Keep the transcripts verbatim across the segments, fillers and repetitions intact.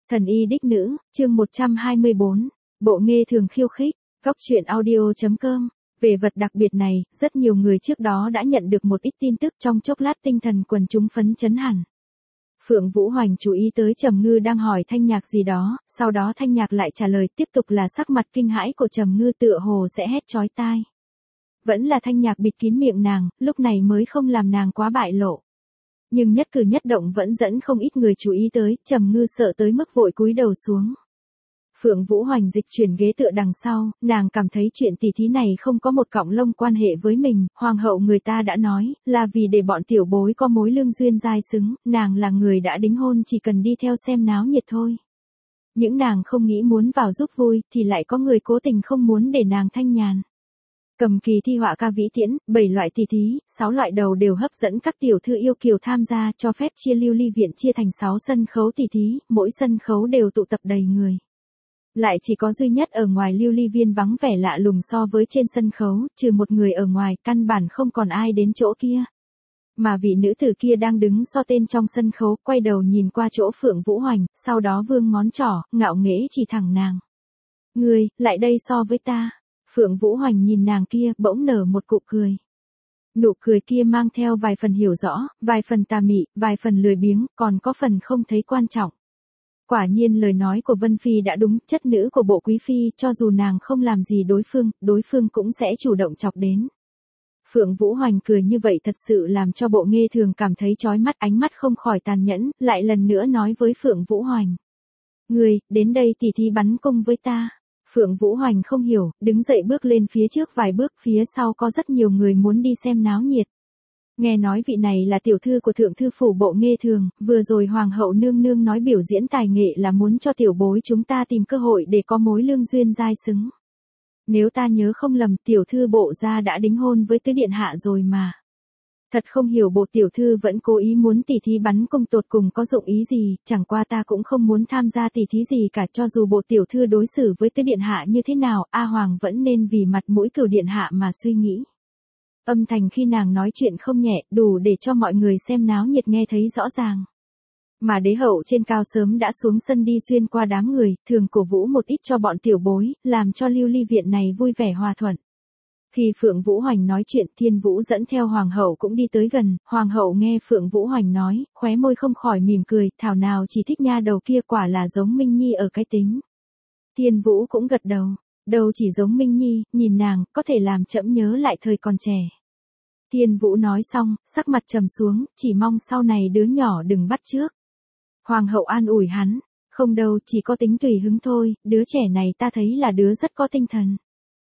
Thần y đích nữ, chương một trăm hai mươi bốn, bộ nghê thường khiêu khích, góc truyện audio chấm com. Về vật đặc biệt này, rất nhiều người trước đó đã nhận được một ít tin tức, trong chốc lát tinh thần quần chúng phấn chấn hẳn. Phượng Vũ Hoành chú ý tới Trầm Ngư đang hỏi Thanh Nhạc gì đó, sau đó Thanh Nhạc lại trả lời, tiếp tục là sắc mặt kinh hãi của Trầm Ngư tựa hồ sẽ hét chói tai. Vẫn là Thanh Nhạc bịt kín miệng nàng, lúc này mới không làm nàng quá bại lộ. Nhưng nhất cử nhất động vẫn dẫn không ít người chú ý tới, Trầm Ngư sợ tới mức vội cúi đầu xuống. Phượng Vũ Hoành dịch chuyển ghế tựa đằng sau, nàng cảm thấy chuyện tỉ thí này không có một cọng lông quan hệ với mình, hoàng hậu người ta đã nói, là vì để bọn tiểu bối có mối lương duyên dai xứng, nàng là người đã đính hôn chỉ cần đi theo xem náo nhiệt thôi. Những nàng không nghĩ muốn vào giúp vui, thì lại có người cố tình không muốn để nàng thanh nhàn. Cầm kỳ thi họa ca vĩ tiễn, bảy loại tỉ thí, sáu loại đầu đều hấp dẫn các tiểu thư yêu kiều tham gia, cho phép chia lưu ly viện chia thành sáu sân khấu tỉ thí, mỗi sân khấu đều tụ tập đầy người. Lại chỉ có duy nhất ở ngoài lưu ly viên vắng vẻ lạ lùng so với trên sân khấu, trừ một người ở ngoài, căn bản không còn ai đến chỗ kia. Mà vị nữ tử kia đang đứng so tên trong sân khấu, quay đầu nhìn qua chỗ Phượng Vũ Hoành, sau đó vươn ngón trỏ, ngạo nghễ chỉ thẳng nàng. Ngươi, lại đây so với ta. Phượng Vũ Hoành nhìn nàng kia, bỗng nở một cụ cười. Nụ cười kia mang theo vài phần hiểu rõ, vài phần tà mị, vài phần lười biếng, còn có phần không thấy quan trọng. Quả nhiên lời nói của Vân Phi đã đúng, chất nữ của bộ quý phi, cho dù nàng không làm gì đối phương, đối phương cũng sẽ chủ động chọc đến. Phượng Vũ Hoành cười như vậy thật sự làm cho bộ nghê thường cảm thấy chói mắt, ánh mắt không khỏi tàn nhẫn, lại lần nữa nói với Phượng Vũ Hoành. Ngươi, đến đây tỉ thí bắn cung với ta. Phượng Vũ Hoành không hiểu, đứng dậy bước lên phía trước vài bước, phía sau có rất nhiều người muốn đi xem náo nhiệt. Nghe nói vị này là tiểu thư của thượng thư phủ bộ nghê thường, vừa rồi hoàng hậu nương nương nói biểu diễn tài nghệ là muốn cho tiểu bối chúng ta tìm cơ hội để có mối lương duyên dai xứng. Nếu ta nhớ không lầm, tiểu thư bộ gia đã đính hôn với tứ điện hạ rồi mà. Thật không hiểu bộ tiểu thư vẫn cố ý muốn tỉ thí bắn cung tột cùng có dụng ý gì, chẳng qua ta cũng không muốn tham gia tỉ thí gì cả, cho dù bộ tiểu thư đối xử với tứ điện hạ như thế nào, A Hoàng vẫn nên vì mặt mũi cửu điện hạ mà suy nghĩ. Âm thanh khi nàng nói chuyện không nhẹ, đủ để cho mọi người xem náo nhiệt nghe thấy rõ ràng. Mà đế hậu trên cao sớm đã xuống sân đi xuyên qua đám người, thường cổ vũ một ít cho bọn tiểu bối, làm cho lưu ly viện này vui vẻ hòa thuận. Khi Phượng Vũ Hoành nói chuyện, Thiên Vũ dẫn theo hoàng hậu cũng đi tới gần, hoàng hậu nghe Phượng Vũ Hoành nói, khóe môi không khỏi mỉm cười, thảo nào chỉ thích nha đầu kia, quả là giống Minh Nhi ở cái tính. Thiên Vũ cũng gật đầu, đâu chỉ giống Minh Nhi, nhìn nàng, có thể làm trẫm nhớ lại thời còn trẻ. Thiên Vũ nói xong, sắc mặt trầm xuống, chỉ mong sau này đứa nhỏ đừng bắt chước. Hoàng hậu an ủi hắn, không đâu, chỉ có tính tùy hứng thôi, đứa trẻ này ta thấy là đứa rất có tinh thần.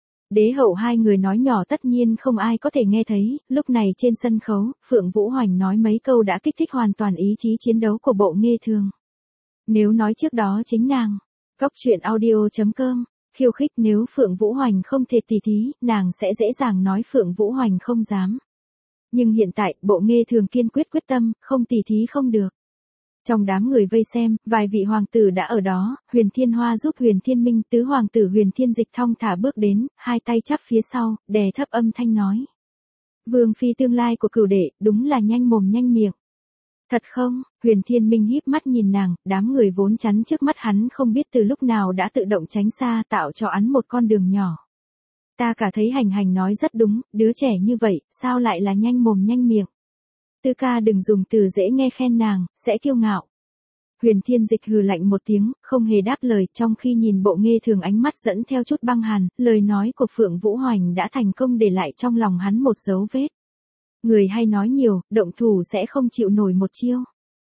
Đế hậu hai người nói nhỏ tất nhiên không ai có thể nghe thấy, lúc này trên sân khấu, Phượng Vũ Hoành nói mấy câu đã kích thích hoàn toàn ý chí chiến đấu của bộ nghê thường. Nếu nói trước đó chính nàng, góc truyện audio chấm com, khiêu khích nếu Phượng Vũ Hoành không thể tỉ thí, nàng sẽ dễ dàng nói Phượng Vũ Hoành không dám. Nhưng hiện tại, bộ nghê thường kiên quyết quyết tâm, không tỉ thí không được. Trong đám người vây xem, vài vị hoàng tử đã ở đó, Huyền Thiên Hoa giúp Huyền Thiên Minh, tứ hoàng tử Huyền Thiên Dịch thong thả bước đến, hai tay chắp phía sau, đè thấp âm thanh nói. Vương phi tương lai của cửu đệ, đúng là nhanh mồm nhanh miệng. Thật không? Huyền Thiên Minh híp mắt nhìn nàng, đám người vốn chắn trước mắt hắn không biết từ lúc nào đã tự động tránh xa, tạo cho hắn một con đường nhỏ. Ta cả thấy hành hành nói rất đúng, đứa trẻ như vậy, sao lại là nhanh mồm nhanh miệng. Tư ca đừng dùng từ dễ nghe khen nàng, sẽ kiêu ngạo. Huyền Thiên Dịch hừ lạnh một tiếng, không hề đáp lời, trong khi nhìn bộ nghê thường ánh mắt dẫn theo chút băng hàn, lời nói của Phượng Vũ Hoành đã thành công để lại trong lòng hắn một dấu vết. Người hay nói nhiều, động thủ sẽ không chịu nổi một chiêu.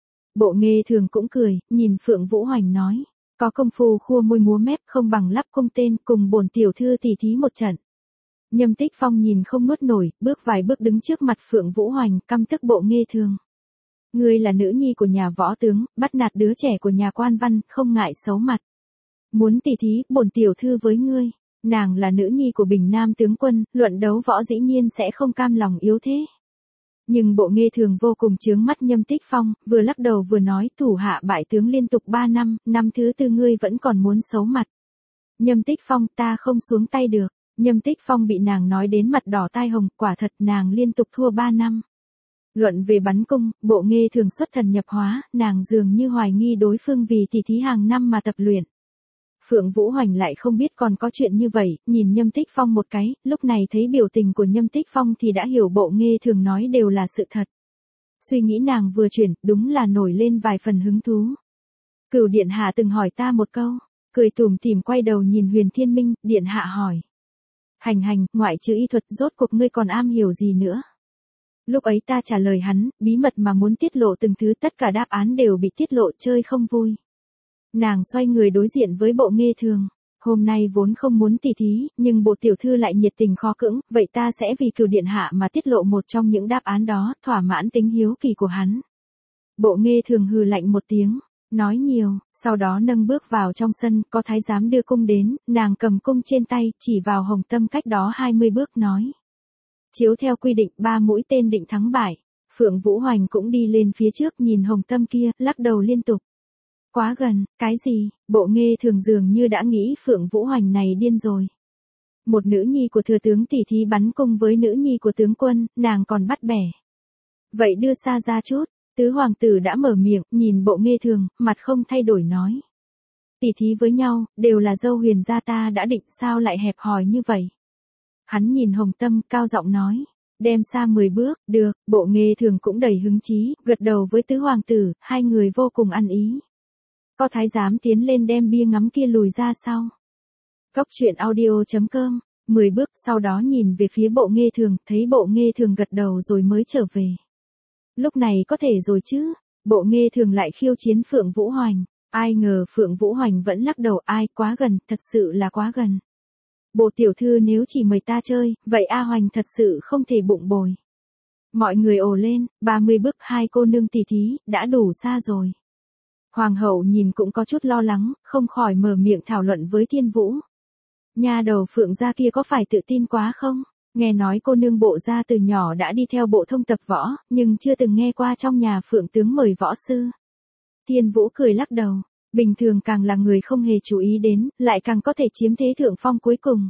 Bộ nghê thường cũng cười, nhìn Phượng Vũ Hoành nói, có công phu khua môi múa mép không bằng lắp cung tên, cùng bổn tiểu thư tỉ thí một trận. Nhâm Tích Phong nhìn không nuốt nổi, bước vài bước đứng trước mặt Phượng Vũ Hoành, căm tức bộ nghê thường. Ngươi là nữ nhi của nhà võ tướng, bắt nạt đứa trẻ của nhà quan văn, không ngại xấu mặt. Muốn tỉ thí, bổn tiểu thư với ngươi. Nàng là nữ nhi của Bình Nam tướng quân, luận đấu võ dĩ nhiên sẽ không cam lòng yếu thế. Nhưng bộ nghê thường vô cùng chướng mắt Nhâm Tích Phong, vừa lắc đầu vừa nói, thủ hạ bại tướng liên tục ba năm, năm thứ tư ngươi vẫn còn muốn xấu mặt. Nhâm Tích Phong, ta không xuống tay được. Nhâm Tích Phong bị nàng nói đến mặt đỏ tai hồng, quả thật nàng liên tục thua ba năm. Luận về bắn cung, Bộ Nghê Thường xuất thần nhập hóa, nàng dường như hoài nghi đối phương vì tỷ thí hàng năm mà tập luyện. Phượng Vũ Hoành lại không biết còn có chuyện như vậy, nhìn Nhâm Tích Phong một cái, lúc này thấy biểu tình của Nhâm Tích Phong thì đã hiểu Bộ Nghê Thường nói đều là sự thật. Suy nghĩ nàng vừa chuyển, đúng là nổi lên vài phần hứng thú. Cửu điện hạ từng hỏi ta một câu, cười tủm tỉm quay đầu nhìn Huyền Thiên Minh, điện hạ hỏi. Hành hành, ngoại trừ y thuật rốt cuộc ngươi còn am hiểu gì nữa? Lúc ấy ta trả lời hắn, bí mật mà muốn tiết lộ từng thứ tất cả đáp án đều bị tiết lộ chơi không vui. Nàng xoay người đối diện với Bộ Nghê Thường. Hôm nay vốn không muốn tỉ thí, nhưng Bộ tiểu thư lại nhiệt tình khó cưỡng, vậy ta sẽ vì Cửu điện hạ mà tiết lộ một trong những đáp án đó, thỏa mãn tính hiếu kỳ của hắn. Bộ Nghê Thường hừ lạnh một tiếng, nói nhiều, sau đó nâng bước vào trong sân, có thái giám đưa cung đến, nàng cầm cung trên tay, chỉ vào Hồng Tâm cách đó hai mươi bước nói. Chiếu theo quy định ba mũi tên định thắng bại, Phượng Vũ Hoành cũng đi lên phía trước nhìn Hồng Tâm kia, lắc đầu liên tục. Quá gần, cái gì, Bộ Nghê Thường dường như đã nghĩ Phượng Vũ Hoành này điên rồi. Một nữ nhi của thừa tướng tỉ thí bắn cung với nữ nhi của tướng quân, nàng còn bắt bẻ. Vậy đưa xa ra chút, tứ hoàng tử đã mở miệng, nhìn Bộ Nghê Thường, mặt không thay đổi nói. Tỉ thí với nhau, đều là dâu Huyền gia ta đã định, sao lại hẹp hòi như vậy. Hắn nhìn Hồng Tâm, cao giọng nói. Đem xa mười bước, được, Bộ Nghê Thường cũng đầy hứng chí, gật đầu với tứ hoàng tử, hai người vô cùng ăn ý. Có thái giám tiến lên đem bia ngắm kia lùi ra sau. Cốc truyện audio chấm com, mười bước sau đó nhìn về phía Bộ Nghê Thường, thấy Bộ Nghê Thường gật đầu rồi mới trở về. Lúc này có thể rồi chứ, Bộ Nghê Thường lại khiêu chiến Phượng Vũ Hoành, ai ngờ Phượng Vũ Hoành vẫn lắc đầu, ai, quá gần, thật sự là quá gần. Bộ tiểu thư nếu chỉ mời ta chơi, vậy A Hoành thật sự không thể bụng bồi. Mọi người ồ lên, ba mươi bước hai cô nương tỉ thí, đã đủ xa rồi. Hoàng hậu nhìn cũng có chút lo lắng, không khỏi mở miệng thảo luận với Thiên Vũ. Nha đầu Phượng gia kia có phải tự tin quá không? Nghe nói cô nương Bộ gia từ nhỏ đã đi theo bộ thông tập võ, nhưng chưa từng nghe qua trong nhà Phượng tướng mời võ sư. Thiên Vũ cười lắc đầu, bình thường càng là người không hề chú ý đến, lại càng có thể chiếm thế thượng phong cuối cùng.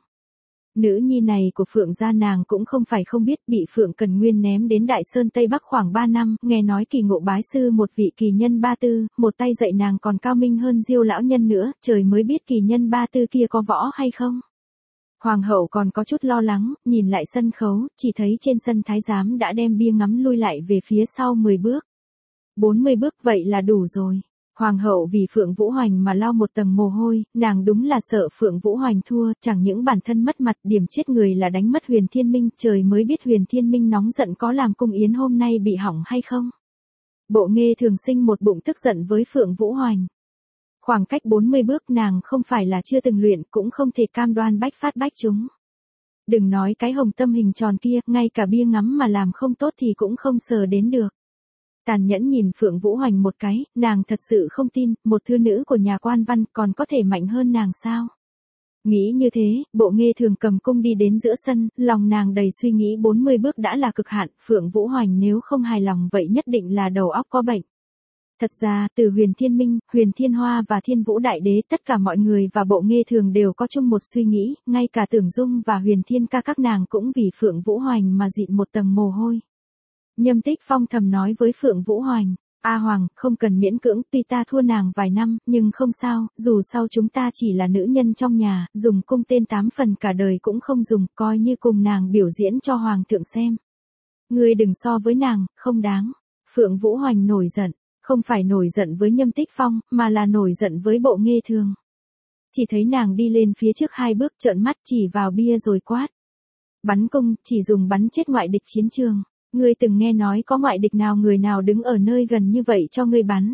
Nữ nhi này của Phượng gia nàng cũng không phải không biết, bị Phượng Cần Nguyên ném đến Đại Sơn Tây Bắc khoảng ba năm, nghe nói kỳ ngộ bái sư một vị kỳ nhân ba tư, một tay dạy nàng còn cao minh hơn Diêu lão nhân nữa, trời mới biết kỳ nhân ba tư kia có võ hay không. Hoàng hậu còn có chút lo lắng, nhìn lại sân khấu, chỉ thấy trên sân thái giám đã đem bia ngắm lui lại về phía sau mười bước. bốn mươi bước vậy là đủ rồi. Hoàng hậu vì Phượng Vũ Hoành mà lau một tầng mồ hôi, nàng đúng là sợ Phượng Vũ Hoành thua, chẳng những bản thân mất mặt, điểm chết người là đánh mất Huyền Thiên Minh, trời mới biết Huyền Thiên Minh nóng giận có làm cung yến hôm nay bị hỏng hay không. Bộ Nghê Thường sinh một bụng tức giận với Phượng Vũ Hoành. Khoảng cách bốn mươi bước nàng không phải là chưa từng luyện, cũng không thể cam đoan bách phát bách trúng. Đừng nói cái Hồng Tâm hình tròn kia, ngay cả bia ngắm mà làm không tốt thì cũng không sờ đến được. Tàn nhẫn nhìn Phượng Vũ Hoành một cái, nàng thật sự không tin, một thư nữ của nhà quan văn còn có thể mạnh hơn nàng sao? Nghĩ như thế, Bộ Nghê Thường cầm cung đi đến giữa sân, lòng nàng đầy suy nghĩ bốn mươi bước đã là cực hạn, Phượng Vũ Hoành nếu không hài lòng vậy nhất định là đầu óc có bệnh. Thật ra, từ Huyền Thiên Minh, Huyền Thiên Hoa và Thiên Vũ Đại Đế tất cả mọi người và Bộ Nghê Thường đều có chung một suy nghĩ, ngay cả Tưởng Dung và Huyền Thiên ca các nàng cũng vì Phượng Vũ Hoành mà dịn một tầng mồ hôi. Nhâm Tích Phong thầm nói với Phượng Vũ Hoành, A Hoàng, không cần miễn cưỡng, tuy ta thua nàng vài năm, nhưng không sao, dù sau chúng ta chỉ là nữ nhân trong nhà, dùng cung tên tám phần cả đời cũng không dùng, coi như cùng nàng biểu diễn cho Hoàng thượng xem. Ngươi đừng so với nàng, không đáng. Phượng Vũ Hoành nổi giận, không phải nổi giận với Nhâm Tích Phong, mà là nổi giận với Bộ Nghê Thường. Chỉ thấy nàng đi lên phía trước hai bước trợn mắt chỉ vào bia rồi quát. Bắn cung, chỉ dùng bắn chết ngoại địch chiến trường. Ngươi từng nghe nói có ngoại địch nào người nào đứng ở nơi gần như vậy cho ngươi bắn.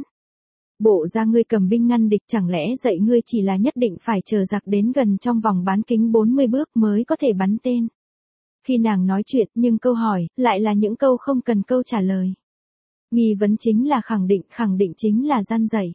Bộ ra ngươi cầm binh ngăn địch, chẳng lẽ dạy ngươi chỉ là nhất định phải chờ giặc đến gần trong vòng bán kính bốn mươi bước mới có thể bắn tên. Khi nàng nói chuyện nhưng câu hỏi lại là những câu không cần câu trả lời. Nghi vấn chính là khẳng định, khẳng định chính là gian dạy.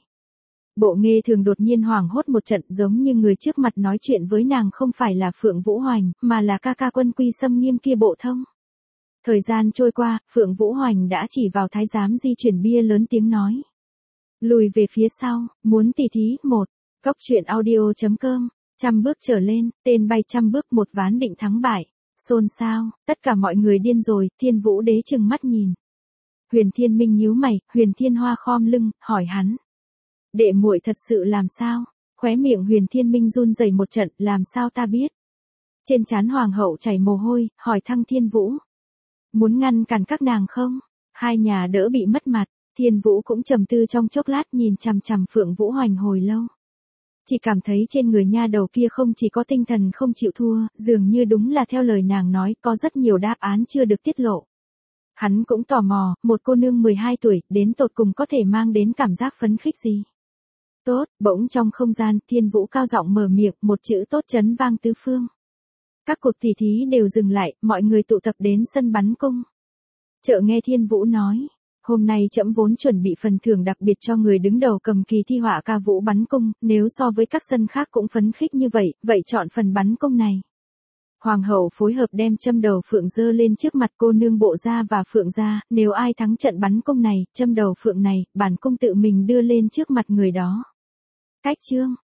Bộ Nghê Thường đột nhiên hoảng hốt một trận, giống như người trước mặt nói chuyện với nàng không phải là Phượng Vũ Hoành, mà là ca ca Quân Quy Sâm Nghiêm kia Bộ Thông. Thời gian trôi qua, Phượng Vũ Hoành đã chỉ vào thái giám di chuyển bia lớn tiếng nói. Lùi về phía sau, muốn tỉ thí, một. Cốc truyện audio chấm com, trăm bước trở lên, tên bay trăm bước một ván định thắng bại. Xôn xao, tất cả mọi người điên rồi, Thiên Vũ Đế trừng mắt nhìn. Huyền Thiên Minh nhíu mày, Huyền Thiên Hoa khom lưng, hỏi hắn. Đệ muội thật sự làm sao? Khóe miệng Huyền Thiên Minh run rẩy một trận, làm sao ta biết? Trên trán hoàng hậu chảy mồ hôi, hỏi Thăng Thiên Vũ. Muốn ngăn cản các nàng không? Hai nhà đỡ bị mất mặt, Thiên Vũ cũng trầm tư trong chốc lát nhìn chằm chằm Phượng Vũ Hoành hồi lâu. Chỉ cảm thấy trên người nha đầu kia không chỉ có tinh thần không chịu thua, dường như đúng là theo lời nàng nói, có rất nhiều đáp án chưa được tiết lộ. Hắn cũng tò mò, một cô nương mười hai tuổi, đến tột cùng có thể mang đến cảm giác phấn khích gì. Tốt, bỗng trong không gian, Thiên Vũ cao giọng mở miệng, một chữ tốt chấn vang tứ phương. Các cuộc tỉ thí đều dừng lại, mọi người tụ tập đến sân bắn cung. Chợ nghe Thiên Vũ nói, hôm nay trẫm vốn chuẩn bị phần thưởng đặc biệt cho người đứng đầu cầm kỳ thi họa ca vũ bắn cung, nếu so với các sân khác cũng phấn khích như vậy, vậy chọn phần bắn cung này. Hoàng hậu phối hợp đem châm đầu phượng dơ lên trước mặt cô nương Bộ gia và Phượng gia, nếu ai thắng trận bắn cung này, châm đầu phượng này, bản cung tự mình đưa lên trước mặt người đó. Cách chương